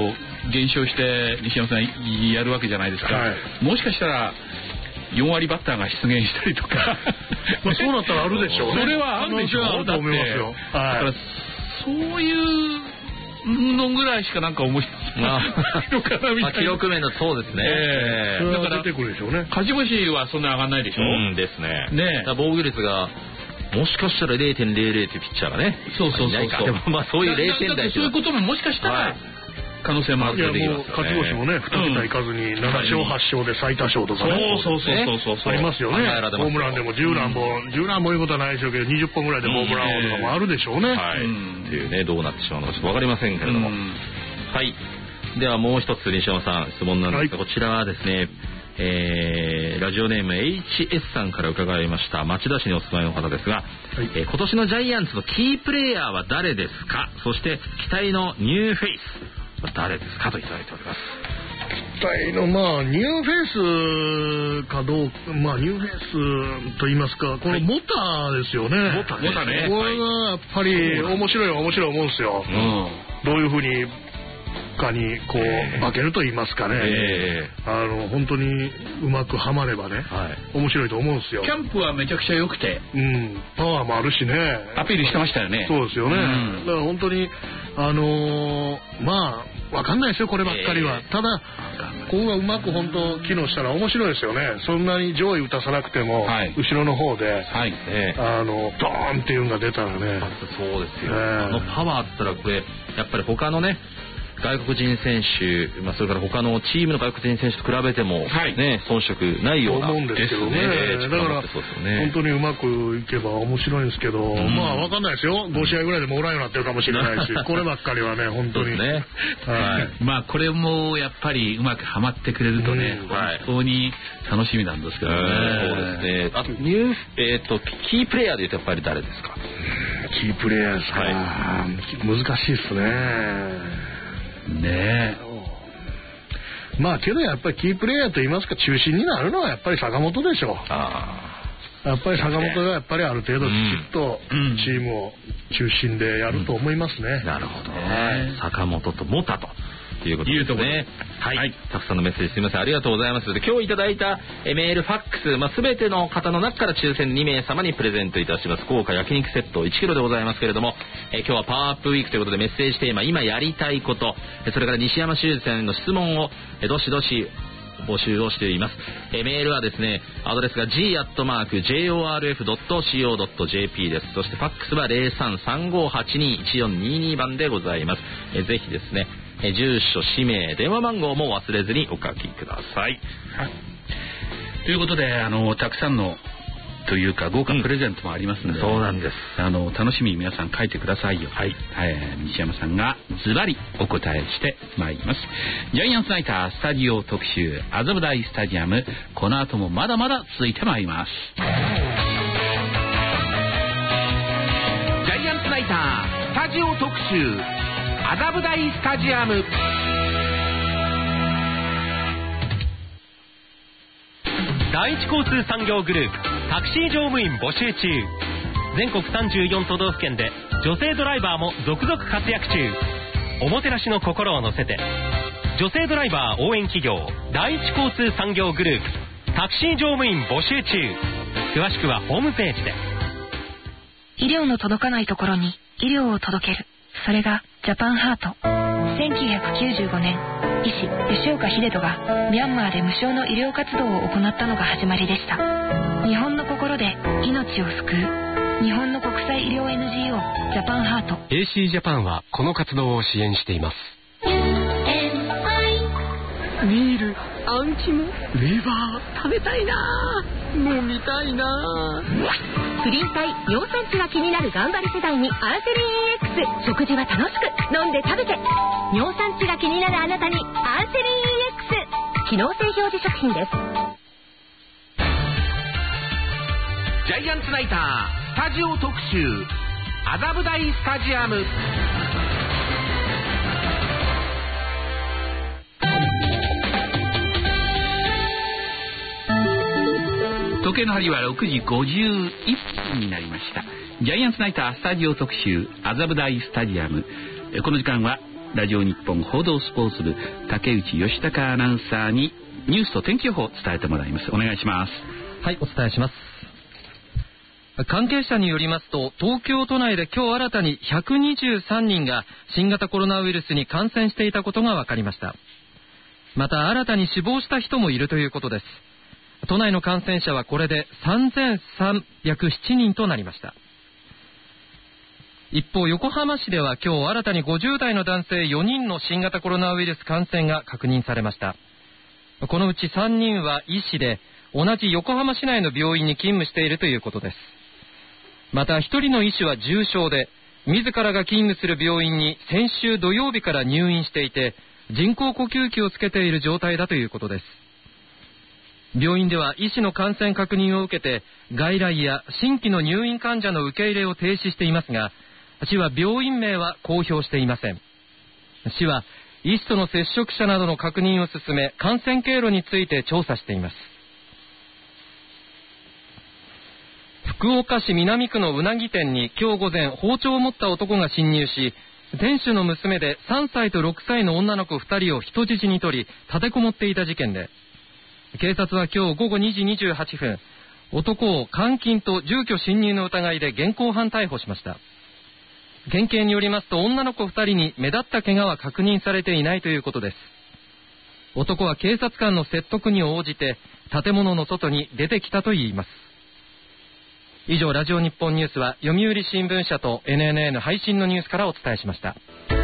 減少して西山さんやるわけじゃないですか、もしかしたら4割バッターが出現したりとかまあそうだったらあるでしょうね。 それはあるでしょう。だってだからそういうのぐらいしかなんか思いつかないのかなみたいな。 記録面だとそうですね。 だから出てくるでしょうね。 勝ち星はそんな上がんないでしょ。 ですね。だ防御率がもしかしたら 0.00 っていうピッチャーがね。 そうでもまあそういう0点台そういうことももしかしたら可能性もある。 いやもう勝ち星もね2桁いかずに7勝8勝で最多勝とかね。そうありますよね。ホームランでも10何本いうことはないでしょうけど20本ぐらいでホームラン王とかもあるでしょうね。 っていうね、どうなってしまうのかちょっと分かりませんけれども。はい。ではもう一つ西山さん質問なんですが、こちらはですね、ラジオネーム HS さんから伺いました。町田市にお住まいの方ですが、今年のジャイアンツのキープレイヤーは誰ですか。そして期待のニューフェイスは誰ですかといただいております。 期待のまあニューフェイスかどうか、まあニューフェイスと言いますか、このモタですよね。 モタね。 これがやっぱり面白い思うんですよ。どういうふうにかにこう化けると言いますかね、本当にうまくはまればね、面白いと思うんですよ。 キャンプはめちゃくちゃ良くて、 パワーもあるしね、 アピールしてましたよね。 そうですよね。だから本当にまあわかんないですよこればっかりは。ただここがうまく本当機能したら面白いですよね。そんなに上位打たさなくても、後ろの方で、ドーンっていうのが出たらね。 そうですよ。パワーあったらこれやっぱり他のね外国人選手、それから他のチームの外国人選手と比べても、ね、遜色ないような思うんですけどね。だから本当にうまくいけば面白いんですけど、まあわかんないですよ。5試合ぐらいでもおらんようになってるかもしれないし、こればっかりはね本当にね。 まあこれもやっぱりうまくはまってくれるとね、本当に楽しみなんですけどね。 そうですね。あとキープレイヤーでいうとやっぱり誰ですか。 キープレイヤーですか。難しいですね。まあけどやっぱりキープレイヤーと言いますか中心になるのはやっぱり坂本でしょう。やっぱり坂本がやっぱりある程度きちっとチームを中心でやると思いますね。 なるほどね。坂本とモタということですね。はい、たくさんのメッセージすみませんありがとうございます。今日いただいたメールファックス、すべての方の中から抽選2名様にプレゼントいたします豪華焼肉セット1キロでございますけれども、今日はパワーアップウィークということでメッセージテーマ今やりたいこと、それから西山修司さんの質問をどしどし募集をしています。メールはですねアドレスが g@jorf.co.jp です。そしてファックスは 0335821422 番でございます。ぜひですね住所氏名電話番号も忘れずにお書きください。 ということでたくさんのというか豪華プレゼントもありますので、 そうなんです。 楽しみに皆さん書いてくださいよ。西山さんがズバリお答えしてまいります。ジャイアンツナイタースタジオ特集麻布台スタジアム、この後もまだまだ続いてまいります。 ジャイアンツナイタースタジオ特集麻布台スタジアム。 第一交通産業グループタクシー乗務員募集中。全国34都道府県で女性ドライバーも続々活躍中。おもてなしの心を乗せて女性ドライバー応援企業第一交通産業グループタクシー乗務員募集中。詳しくはホームページで。 医療の届かないところに医療を届ける、それがジャパンハート。1995年医師吉岡秀人がミャンマーで無償の医療活動を行ったのが始まりでした。日本の心で命を救う日本の国際医療 NGO ジャパンハート。 AC ジャパンはこの活動を支援しています。 ミール、あん肝、レバー食べたいな、飲みたいな。 プリン体尿酸値が気になる頑張り世代にアンセリン EX。 食事は楽しく飲んで食べて、尿酸値が気になるあなたにアンセリン EX。 機能性表示食品です。 ジャイアンツナイタースタジオ特集麻布台スタジアム。 時計の針は6時51分になりました。ジャイアンツナイタースタジオ特集麻布台スタジアム。この時間はラジオ日本報道スポーツ部竹内義孝アナウンサーにニュースと天気予報を伝えてもらいます。お願いします。 はい、お伝えします。関係者によりますと、東京都内で今日新たに123人が新型コロナウイルスに感染していたことが分かりました。また新たに死亡した人もいるということです。都内の感染者はこれで3307人となりました。一方、横浜市では今日新たに50代の男性4人の新型コロナウイルス感染が確認されました。このうち3人は医師で、同じ横浜市内の病院に勤務しているということです。また1人の医師は重症で、自らが勤務する病院に先週土曜日から入院していて、人工呼吸器をつけている状態だということです。病院では医師の感染確認を受けて、外来や新規の入院患者の受け入れを停止していますが、市は病院名は公表していません。市は医師との接触者などの確認を進め、感染経路について調査しています。福岡市南区のうなぎ店に今日午前包丁を持った男が侵入し、店主の娘で3歳と6歳の女の子2人を人質に取り立てこもっていた事件で、警察は今日午後2時28分男を監禁と住居侵入の疑いで現行犯逮捕しました。県警によりますと、女の子2人に目立った怪我は確認されていないということです。男は警察官の説得に応じて建物の外に出てきたといいます。以上、ラジオ日本ニュースは読売新聞社と NNN 配信のニュースからお伝えしました。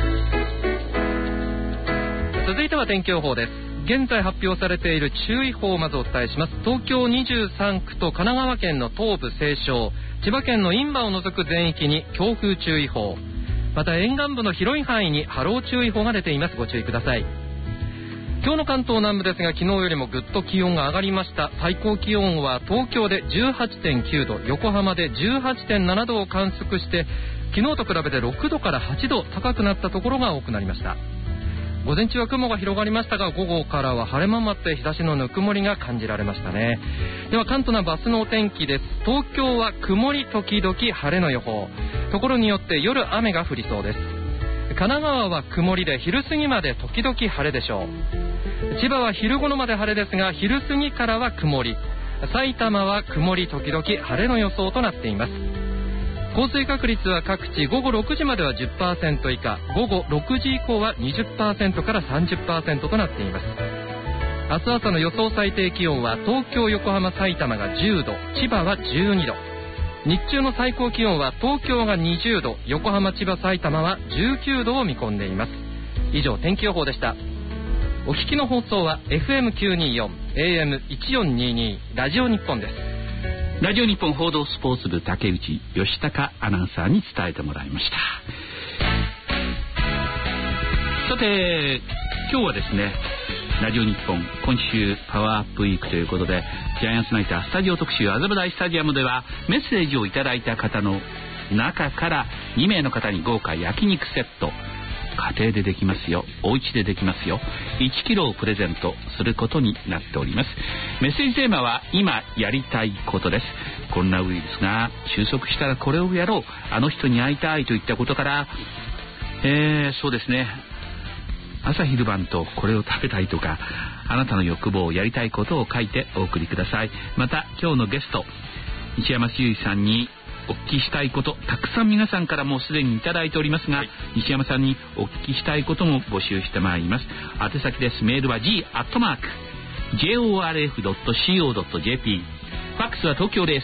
続いては天気予報です。現在発表されている注意報をまずお伝えします。東京23区と神奈川県の東部西湘、千葉県の印旛を除く全域に強風注意報、また沿岸部の広い範囲に波浪注意報が出ています。ご注意ください。今日の関東南部ですが、昨日よりもぐっと気温が上がりました。最高気温は東京で 18.9 度、横浜で 18.7 度を観測して、昨日と比べて6度から8度高くなったところが多くなりました。午前中は雲が広がりましたが、午後からは晴れ間もあって日差しのぬくもりが感じられましたね。では関東のバスのお天気です。東京は曇り時々晴れの予報、ところによって夜雨が降りそうです。神奈川は曇りで昼過ぎまで時々晴れでしょう。千葉は昼頃まで晴れですが、昼過ぎからは曇り。埼玉は曇り時々晴れの予想となっています。降水確率は各地午後6時までは 10% 以下、午後6時以降は 20% から 30% となっています。明日朝の予想最低気温は東京、横浜、埼玉が10度、千葉は12度。日中の最高気温は東京が20度、横浜、千葉、埼玉は19度を見込んでいます。以上、天気予報でした。お聞きの放送は FM924 AM1422 ラジオ日本です。 ラジオ日本報道スポーツ部竹内義孝アナウンサーに伝えてもらいました。さて、今日はですね、ラジオ日本今週パワーアップウィークということで、ジャイアンツナイタースタジオ特集麻布台スタジアムではメッセージをいただいた方の中から2名の方に豪華焼肉セット、家庭でできますよ、お家でできますよ、1キロをプレゼントすることになっております。メッセージテーマは今やりたいことです。コロナウイルスが収束したらこれをやろう、あの人に会いたいといったことから、そうですね、朝昼晩とこれを食べたいとか、あなたの欲望、やりたいことを書いてお送りください。また今日のゲスト西山修一さんにお聞きしたいこと、たくさん皆さんからもうすでにいただいておりますが、西山さんにお聞きしたいことも募集してまいります。宛先です。メールは g@jorf.co.jp、 ファックスは東京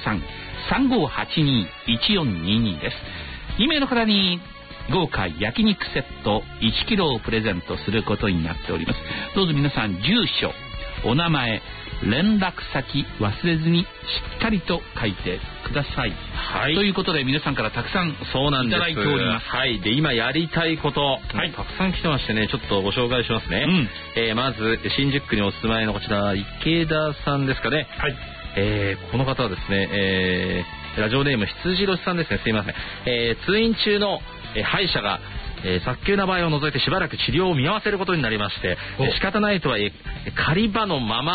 03-3582-1422 です。2名の方に豪華焼肉セット1キロをプレゼントすることになっております。どうぞ皆さん、住所、お名前、連絡先忘れずにしっかりと書いてください。はい。ということで皆さんからたくさんいただいております。 はい。で、今やりたいこと、はい、たくさん来てましてね、ちょっとご紹介しますね。まず新宿区にお住まいのこちら池田さんですかね。はい。この方はですね、ラジオネーム羊ろしさんですね。すいません。通院中の歯医者が早急な場合を除いてしばらく治療を見合わせることになりまして、仕方ないとはいえ狩り場のまま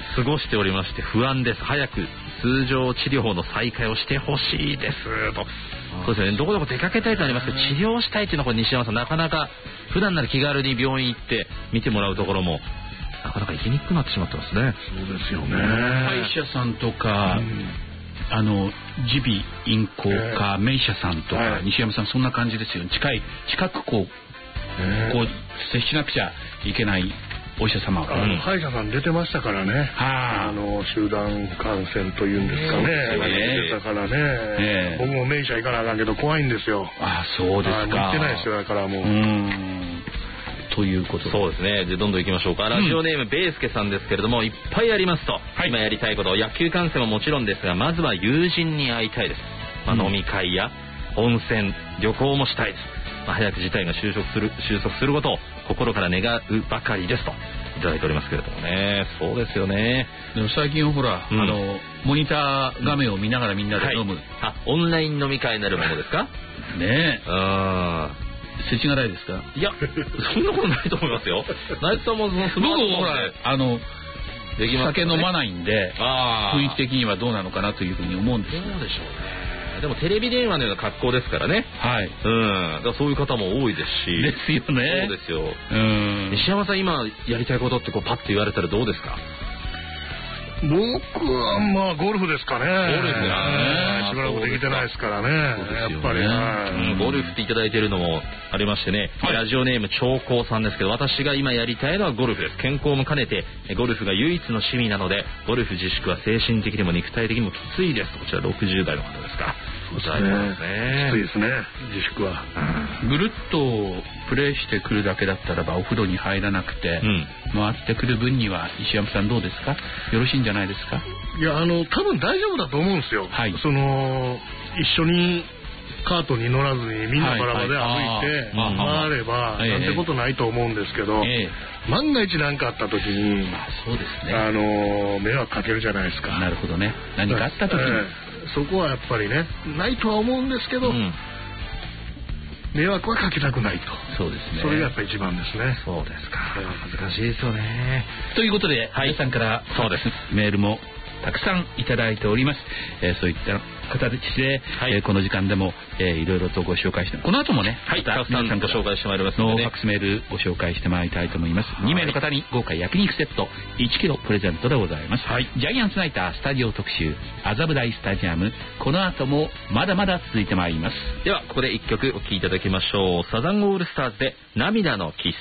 過ごしておりまして不安です。早く通常治療の再開をしてほしいですと。そうですね、どこどこ出かけたいとありますけど、治療したいっていうのはこれ西山さんなかなか普段なら気軽に病院行って見てもらうところもなかなか行きにくくなってしまってますね。 そうですよね。 歯医者さんとか、耳鼻咽喉科名医者さんとか、西山さんそんな感じですよね。近くこう接しなくちゃいけないお医者様は、 歯医者さん出てましたからね。集団感染というんですかね。出たからね。僕も名医者行かなあかんけど怖いんですよ。 そうですか。 行ってないですよだからもう。 ということで。 そうですね。じゃあどんどん行きましょうか。ラジオネームベイスケさんですけれども、いっぱいありますと。今やりたいこと、野球観戦ももちろんですが、まずは友人に会いたいです。飲み会や温泉、旅行もしたいです。早く事態が収束することを心から願うばかりですといただいておりますけれどもね。そうですよね。 でも最近ほら、モニター画面を見ながらみんなで飲む、 オンライン飲み会になるものですかねえ。世知辛いですか？ いやそんなことないと思いますよ。ナイツさんもそのスマートフォンで僕ほら酒飲まないんで雰囲気的にはどうなのかなというふうに思うんですよ。 そうでしょうね。でもテレビ電話のような格好ですからね。だからそういう方も多いですし。 ですよね。 そうですよ。西山さん今やりたいことってパッと言われたらどうですか？ 僕はゴルフですかね。 ゴルフね。 しばらくできてないですからね。やっぱりゴルフっていただいているのもありましてね。ラジオネーム長江さんですけど、私が今やりたいのはゴルフです。健康も兼ねてゴルフが唯一の趣味なので、ゴルフ自粛は精神的にも肉体的にもきついですと。こちら60代の方ですか。 そうですね。きついですね自粛は。 ぐるっとプレーしてくるだけだったらばお風呂に入らなくて、回ってくる分には石山さんどうですか？よろしいんじゃないですか？ いや多分大丈夫だと思うんですよ。一緒にカートに乗らずにみんなバラバラで歩いて回ればなんてことないと思うんですけど、万が一何かあった時にそうですね、 迷惑かけるじゃないですか。 なるほどね。何かあった時に、 そこはやっぱりねないとは思うんですけど、迷惑はかけたくないと。 そうですね。 それがやっぱり一番ですね。 そうですか。難しいですよね。 ということで、皆さんからそうですメールもたくさんいただいております。そういった形で、この時間でも、いろいろとご紹介して、この後もね、 たくさんご紹介してまいりますので、 ファックスメールご紹介してまいりたいと思います。2名の方に豪華焼肉セット1キロプレゼントでございます。ジャイアンツナイタースタジオ特集麻布台スタジアム、この後もまだまだ続いてまいります。 ではここで1曲お聴きいただきましょう。サザンオールスターズで涙のキッス。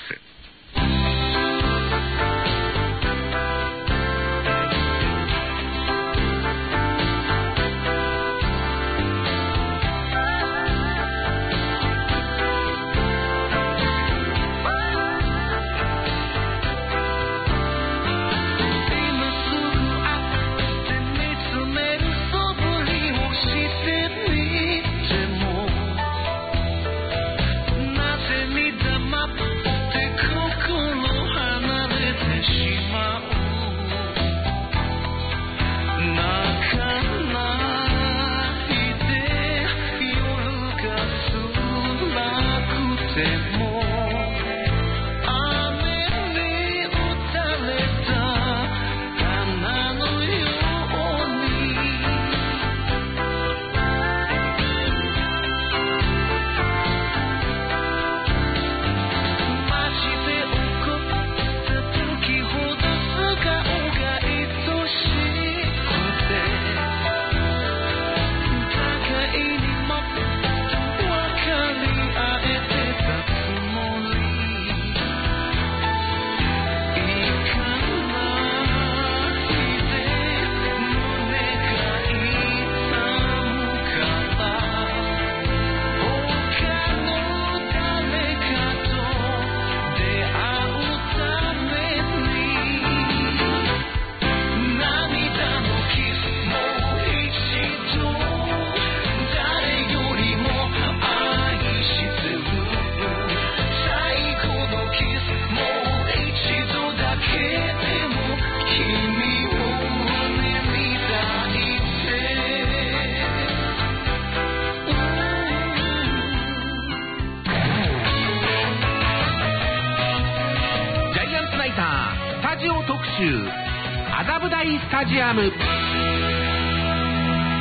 麻布台スタジアム。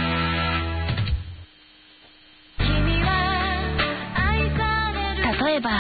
例えば